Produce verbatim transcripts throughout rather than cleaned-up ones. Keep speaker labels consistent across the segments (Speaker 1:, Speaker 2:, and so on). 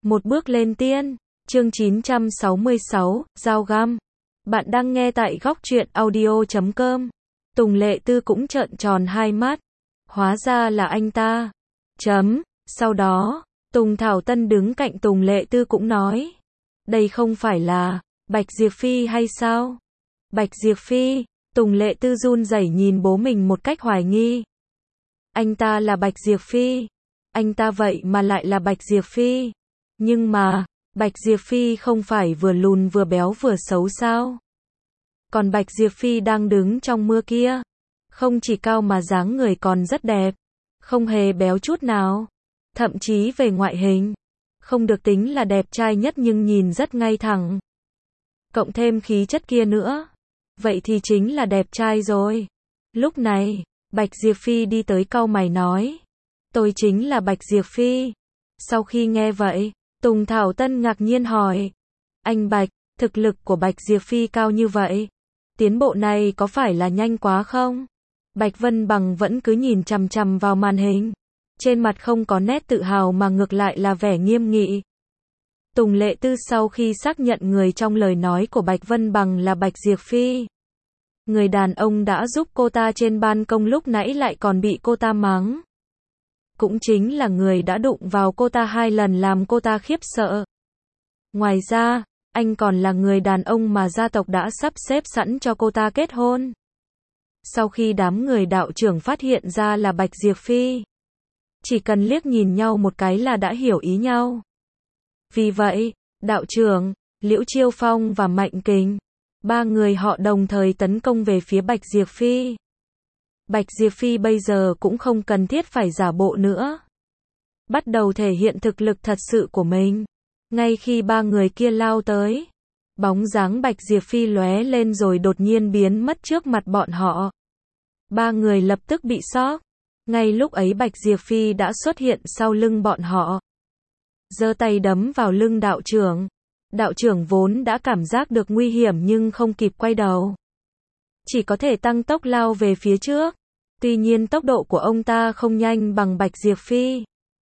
Speaker 1: Một bước lên tiên, chương chín trăm sáu mươi sáu, dao găm. Bạn đang nghe tại góc truyện audio chấm com. Tùng Lệ Tư cũng trợn tròn hai mắt. Hóa ra là anh ta. Chấm. Sau đó, Tùng Thảo Tân đứng cạnh Tùng Lệ Tư cũng nói. Đây không phải là Bạch Diệp Phi hay sao? Bạch Diệp Phi, Tùng Lệ Tư run rẩy nhìn bố mình một cách hoài nghi. Anh ta là Bạch Diệp Phi. Anh ta vậy mà lại là Bạch Diệp Phi. Nhưng mà, Bạch Diệp Phi không phải vừa lùn vừa béo vừa xấu sao? Còn Bạch Diệp Phi đang đứng trong mưa kia, không chỉ cao mà dáng người còn rất đẹp, không hề béo chút nào. Thậm chí về ngoại hình, không được tính là đẹp trai nhất nhưng nhìn rất ngay thẳng. Cộng thêm khí chất kia nữa, vậy thì chính là đẹp trai rồi. Lúc này, Bạch Diệp Phi đi tới cau mày nói. Tôi chính là Bạch Diệp Phi. Sau khi nghe vậy, Tùng Thảo Tân ngạc nhiên hỏi. Anh Bạch, thực lực của Bạch Diệp Phi cao như vậy, tiến bộ này có phải là nhanh quá không? Bạch Vân Bằng vẫn cứ nhìn chằm chằm vào màn hình. Trên mặt không có nét tự hào mà ngược lại là vẻ nghiêm nghị. Tùng Lệ Tư sau khi xác nhận người trong lời nói của Bạch Vân Bằng là Bạch Diệp Phi. Người đàn ông đã giúp cô ta trên ban công lúc nãy lại còn bị cô ta mắng. Cũng chính là người đã đụng vào cô ta hai lần làm cô ta khiếp sợ. Ngoài ra, anh còn là người đàn ông mà gia tộc đã sắp xếp sẵn cho cô ta kết hôn. Sau khi đám người đạo trưởng phát hiện ra là Bạch Diệp Phi, chỉ cần liếc nhìn nhau một cái là đã hiểu ý nhau. Vì vậy, đạo trưởng, Liễu Chiêu Phong và Mạnh Kình, ba người họ đồng thời tấn công về phía Bạch Diệp Phi. Bạch Diệp Phi bây giờ cũng không cần thiết phải giả bộ nữa. Bắt đầu thể hiện thực lực thật sự của mình. Ngay khi ba người kia lao tới, bóng dáng Bạch Diệp Phi lóe lên rồi đột nhiên biến mất trước mặt bọn họ. Ba người lập tức bị sốc. Ngay lúc ấy Bạch Diệp Phi đã xuất hiện sau lưng bọn họ. Giơ tay đấm vào lưng đạo trưởng. Đạo trưởng vốn đã cảm giác được nguy hiểm nhưng không kịp quay đầu. Chỉ có thể tăng tốc lao về phía trước. Tuy nhiên tốc độ của ông ta không nhanh bằng Bạch Diệp Phi.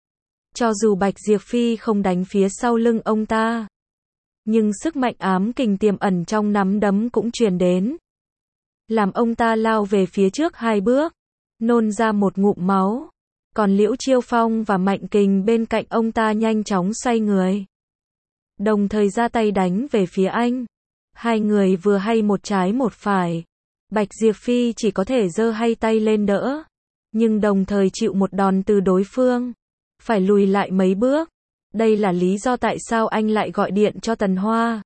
Speaker 1: Cho dù Bạch Diệp Phi không đánh phía sau lưng ông ta, nhưng sức mạnh ám kình tiềm ẩn trong nắm đấm cũng truyền đến. Làm ông ta lao về phía trước hai bước, nôn ra một ngụm máu. Còn Liễu Chiêu Phong và Mạnh Kình bên cạnh ông ta nhanh chóng xoay người, đồng thời ra tay đánh về phía anh. Hai người vừa hay một trái một phải. Bạch Diệp Phi chỉ có thể giơ hai tay lên đỡ, nhưng đồng thời chịu một đòn từ đối phương, phải lùi lại mấy bước. Đây là lý do tại sao anh lại gọi điện cho Tần Hoa.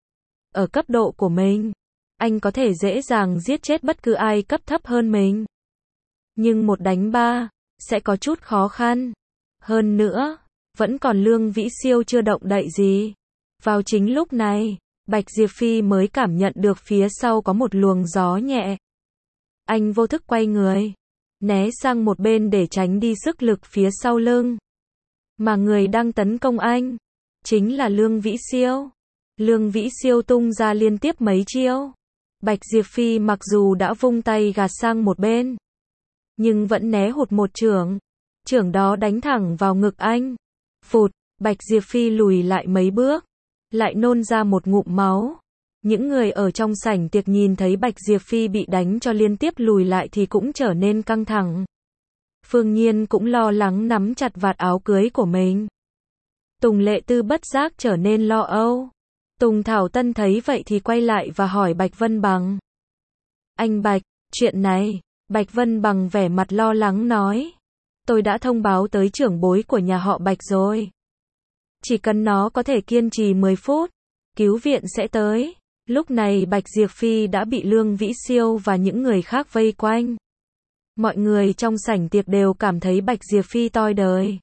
Speaker 1: Ở cấp độ của mình, anh có thể dễ dàng giết chết bất cứ ai cấp thấp hơn mình. Nhưng một đánh ba, sẽ có chút khó khăn. Hơn nữa, vẫn còn Lương Vĩ Siêu chưa động đậy gì. Vào chính lúc này, Bạch Diệp Phi mới cảm nhận được phía sau có một luồng gió nhẹ. Anh vô thức quay người, né sang một bên để tránh đi sức lực phía sau lưng. Mà người đang tấn công anh, chính là Lương Vĩ Siêu. Lương Vĩ Siêu tung ra liên tiếp mấy chiêu. Bạch Diệp Phi mặc dù đã vung tay gạt sang một bên, nhưng vẫn né hụt một chưởng. Chưởng đó đánh thẳng vào ngực anh. Phụt, Bạch Diệp Phi lùi lại mấy bước, lại nôn ra một ngụm máu. Những người ở trong sảnh tiệc nhìn thấy Bạch Diệp Phi bị đánh cho liên tiếp lùi lại thì cũng trở nên căng thẳng. Phương Nhiên cũng lo lắng nắm chặt vạt áo cưới của mình. Tùng Lệ Tư bất giác trở nên lo âu. Tùng Thảo Tân thấy vậy thì quay lại và hỏi Bạch Vân Bằng. Anh Bạch, chuyện này, Bạch Vân Bằng vẻ mặt lo lắng nói. Tôi đã thông báo tới trưởng bối của nhà họ Bạch rồi. Chỉ cần nó có thể kiên trì mười phút, cứu viện sẽ tới. Lúc này Bạch Diệp Phi đã bị Lương Vĩ Siêu và những người khác vây quanh. Mọi người trong sảnh tiệc đều cảm thấy Bạch Diệp Phi toi đời.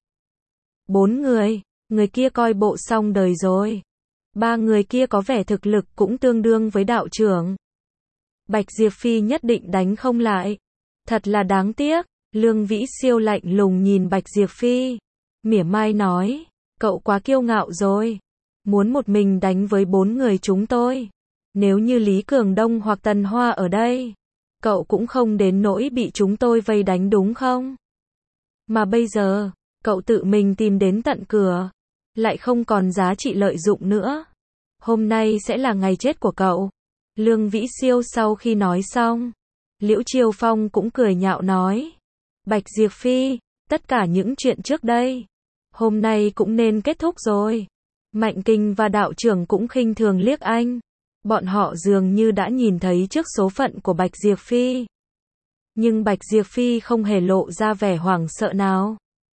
Speaker 1: Bốn người, người kia coi bộ xong đời rồi. Ba người kia có vẻ thực lực cũng tương đương với đạo trưởng. Bạch Diệp Phi nhất định đánh không lại. Thật là đáng tiếc. Lương Vĩ Siêu lạnh lùng nhìn Bạch Diệp Phi, mỉa mai nói. Cậu quá kiêu ngạo rồi. Muốn một mình đánh với bốn người chúng tôi. Nếu như Lý Cường Đông hoặc Tần Hoa ở đây, cậu cũng không đến nỗi bị chúng tôi vây đánh đúng không? Mà bây giờ, cậu tự mình tìm đến tận cửa. lại không còn giá trị lợi dụng nữa. Hôm nay sẽ là ngày chết của cậu. Lương Vĩ Siêu sau khi nói xong, Liễu Chiêu Phong cũng cười nhạo nói. Bạch Diệp Phi, tất cả những chuyện trước đây, hôm nay cũng nên kết thúc rồi. Mạnh Kình và đạo trưởng cũng khinh thường liếc anh. Bọn họ dường như đã nhìn thấy trước số phận của Bạch Diệp Phi. Nhưng Bạch Diệp Phi không hề lộ ra vẻ hoảng sợ nào.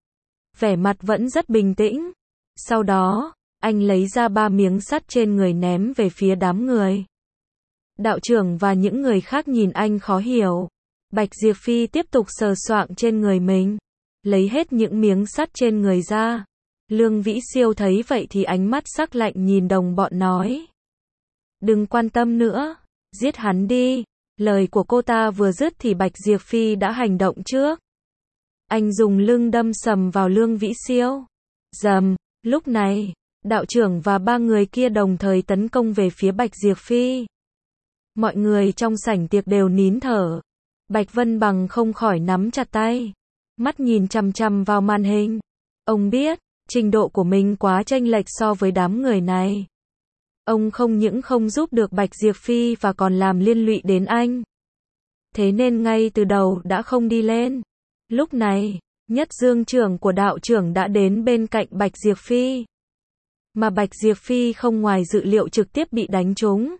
Speaker 1: Vẻ mặt vẫn rất bình tĩnh. Sau đó, anh lấy ra ba miếng sắt trên người ném về phía đám người. Đạo trưởng và những người khác nhìn anh khó hiểu. Bạch Diệp Phi tiếp tục sờ soạng trên người mình, lấy hết những miếng sắt trên người ra. Lương Vĩ Siêu thấy vậy thì ánh mắt sắc lạnh nhìn đồng bọn nói. Đừng quan tâm nữa, giết hắn đi. Lời của cô ta vừa dứt thì Bạch Diệp Phi đã hành động trước. Anh dùng lưng đâm sầm vào Lương Vĩ Siêu. Rầm, lúc này, đạo trưởng và ba người kia đồng thời tấn công về phía Bạch Diệp Phi. Mọi người trong sảnh tiệc đều nín thở. Bạch Vân Bằng không khỏi nắm chặt tay, mắt nhìn chằm chằm vào màn hình. Ông biết, trình độ của mình quá chênh lệch so với đám người này. Ông không những không giúp được Bạch Diệp Phi và còn làm liên lụy đến anh. Thế nên ngay từ đầu đã không đi lên. Lúc này, Nhất Dương trưởng của đạo trưởng đã đến bên cạnh Bạch Diệp Phi. Mà Bạch Diệp Phi không ngoài dự liệu trực tiếp bị đánh trúng.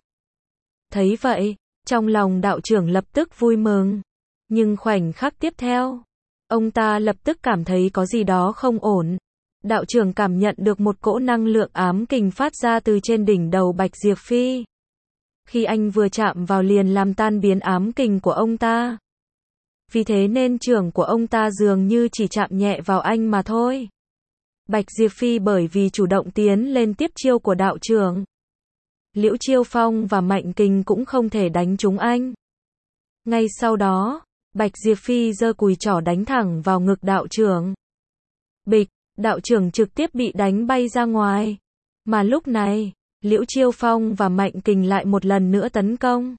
Speaker 1: Thấy vậy, trong lòng đạo trưởng lập tức vui mừng. Nhưng khoảnh khắc tiếp theo, ông ta lập tức cảm thấy có gì đó không ổn. Đạo trưởng cảm nhận được một cỗ năng lượng ám kình phát ra từ trên đỉnh đầu Bạch Diệp Phi. Khi anh vừa chạm vào liền làm tan biến ám kình của ông ta. Vì thế nên trưởng của ông ta dường như chỉ chạm nhẹ vào anh mà thôi. Bạch Diệp Phi bởi vì chủ động tiến lên tiếp chiêu của đạo trưởng. Liễu Chiêu Phong và Mạnh Kình cũng không thể đánh trúng anh. Ngay sau đó, Bạch Diệp Phi giơ cùi chỏ đánh thẳng vào ngực đạo trưởng. Bịch, đạo trưởng trực tiếp bị đánh bay ra ngoài. Mà lúc này, Liễu Chiêu Phong và Mạnh Kình lại một lần nữa tấn công.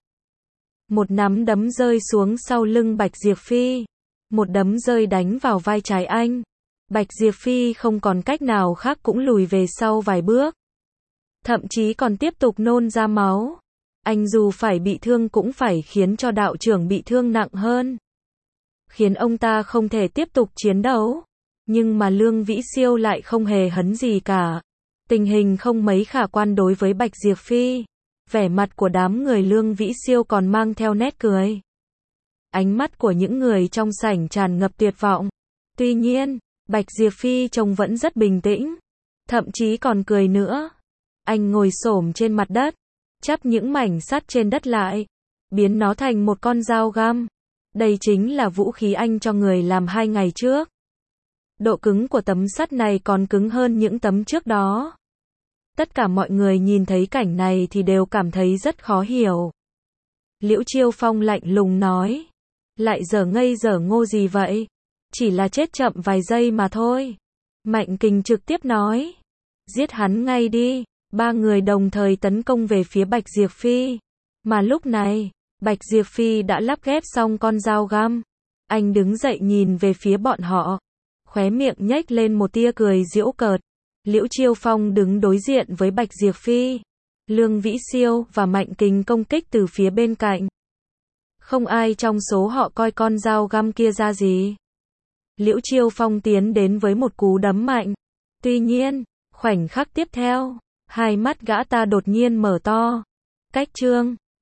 Speaker 1: Một nắm đấm rơi xuống sau lưng Bạch Diệp Phi. Một đấm rơi đánh vào vai trái anh. Bạch Diệp Phi không còn cách nào khác cũng lùi về sau vài bước. Thậm chí còn tiếp tục nôn ra máu. Anh dù phải bị thương cũng phải khiến cho đạo trưởng bị thương nặng hơn. Khiến ông ta không thể tiếp tục chiến đấu. Nhưng mà Lương Vĩ Siêu lại không hề hấn gì cả. Tình hình không mấy khả quan đối với Bạch Diệp Phi. Vẻ mặt của đám người Lương Vĩ Siêu còn mang theo nét cười. Ánh mắt của những người trong sảnh tràn ngập tuyệt vọng. Tuy nhiên, Bạch Diệp Phi trông vẫn rất bình tĩnh. Thậm chí còn cười nữa. Anh ngồi xổm trên mặt đất, chắp những mảnh sắt trên đất lại, biến nó thành một con dao găm. Đây chính là vũ khí anh cho người làm hai ngày trước. Độ cứng của tấm sắt này còn cứng hơn những tấm trước đó. Tất cả mọi người nhìn thấy cảnh này thì đều cảm thấy rất khó hiểu. Liễu Chiêu Phong lạnh lùng nói. Lại dở ngây dở ngô gì vậy? Chỉ là chết chậm vài giây mà thôi. Mạnh Kình trực tiếp nói. Giết hắn ngay đi. Ba người đồng thời tấn công về phía Bạch Diệp Phi. Mà lúc này, Bạch Diệp Phi đã lắp ghép xong con dao găm. Anh đứng dậy nhìn về phía bọn họ. Khóe miệng nhếch lên một tia cười giễu cợt. Liễu Chiêu Phong đứng đối diện với Bạch Diệp Phi. Lương Vĩ Siêu và Mạnh Kình công kích từ phía bên cạnh. Không ai trong số họ coi con dao găm kia ra gì. Liễu Chiêu Phong tiến đến với một cú đấm mạnh. Tuy nhiên, khoảnh khắc tiếp theo, hai mắt gã ta đột nhiên mở to. Cách chương